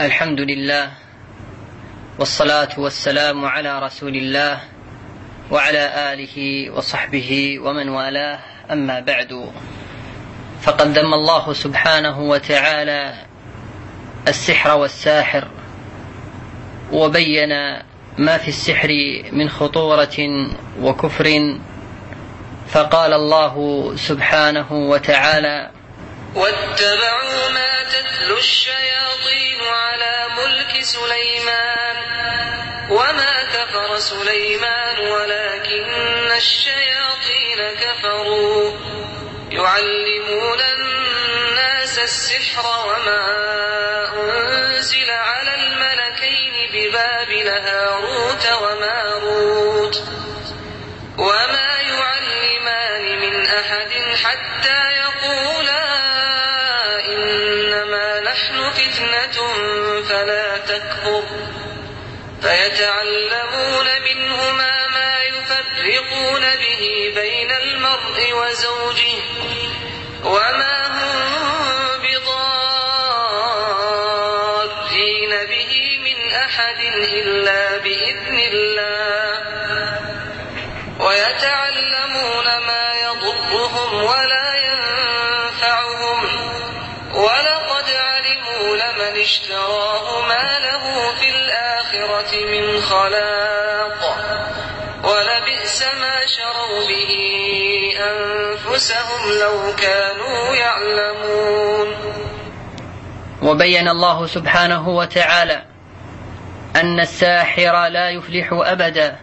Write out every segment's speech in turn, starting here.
الحمد لله والصلاة والسلام على رسول الله وعلى آله وصحبه ومن والاه، أما بعد، فقد ذم الله سبحانه وتعالى السحر والساحر، وبين ما في السحر من خطورة وكفر، فقال الله سبحانه وتعالى: واتبعوا ما تتلو الشياطين على ملك سليمان وما كفر سليمان ولكن الشياطين كفروا يعلمون الناس السحر وما أنزل على الملكين ببابل هاروت وماروت وما يعلمان من أحد حتى يقولا إنما نحن فتنة فلا تكفر، فيتعلمون منهما ما يفرقون به بين المرء وزوجه وما هم بضارين به من أحد إلا بإذن الله، ويتعلمون ما يضرهم ولا ينفعهم، ولقد علموا لمن اشتراه ما له في الآخرة من خلاق، ولبئس ما شروا به أنفسهم لو كانوا يعلمون. وبين الله سبحانه وتعالى أن الساحر لا يفلح أبدا،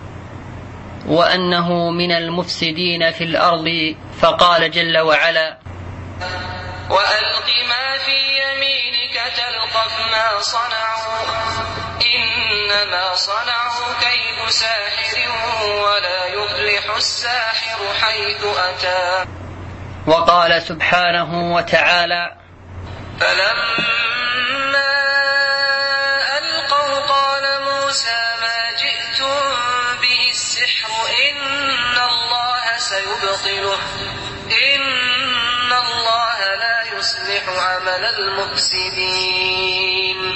وأنه من المفسدين في الأرض، فقال جل وعلا: وألق ما في يمينك تلقف ما صنعوا إنما صنعوا كيد ساحر ولا يفلح الساحر حيث أتى. وقال سبحانه وتعالى: فلما ألقوا قال موسى ما جئتم به السحر إن الله سيبطله إن الله لا يصلح عمل المفسدين.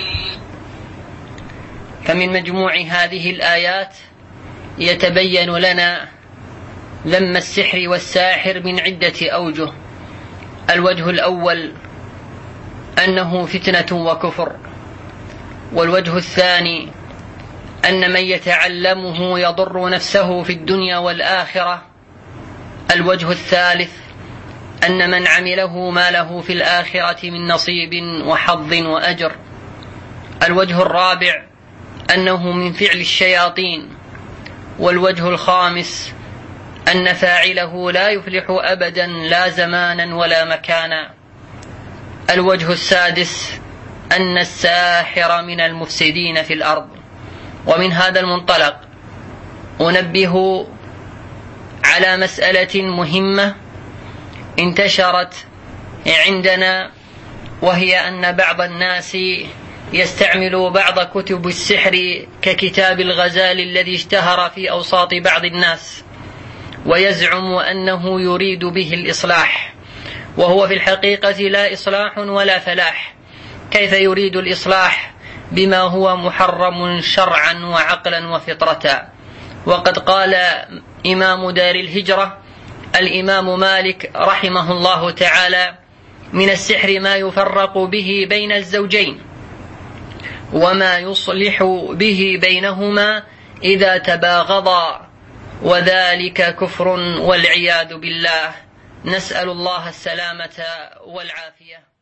فمن مجموع هذه الآيات يتبين لنا ذم السحر والساحر من عدة أوجه. الوجه الأول أنه فتنة وكفر، والوجه الثاني أن من يتعلمه يضر نفسه في الدنيا والآخرة، الوجه الثالث أن من عمله ما له في الآخرة من نصيب وحظ وأجر، الوجه الرابع أنه من فعل الشياطين، والوجه الخامس أن فاعله لا يفلح أبدا لا زمانا ولا مكانا، الوجه السادس أن الساحر من المفسدين في الأرض. ومن هذا المنطلق أنبه على مسألة مهمة انتشرت عندنا، وهي أن بعض الناس يستعمل بعض كتب السحر ككتاب الغزال الذي اشتهر في أوساط بعض الناس، ويزعم أنه يريد به الإصلاح، وهو في الحقيقة لا إصلاح ولا فلاح. كيف يريد الإصلاح بما هو محرم شرعا وعقلا وفطرة؟ وقد قال إمام دار الهجرة الإمام مالك رحمه الله تعالى: من السحر ما يفرق به بين الزوجين، وما يصلح به بينهما إذا تباغضا، وذلك كفر والعياذ بالله. نسأل الله السلامة والعافية.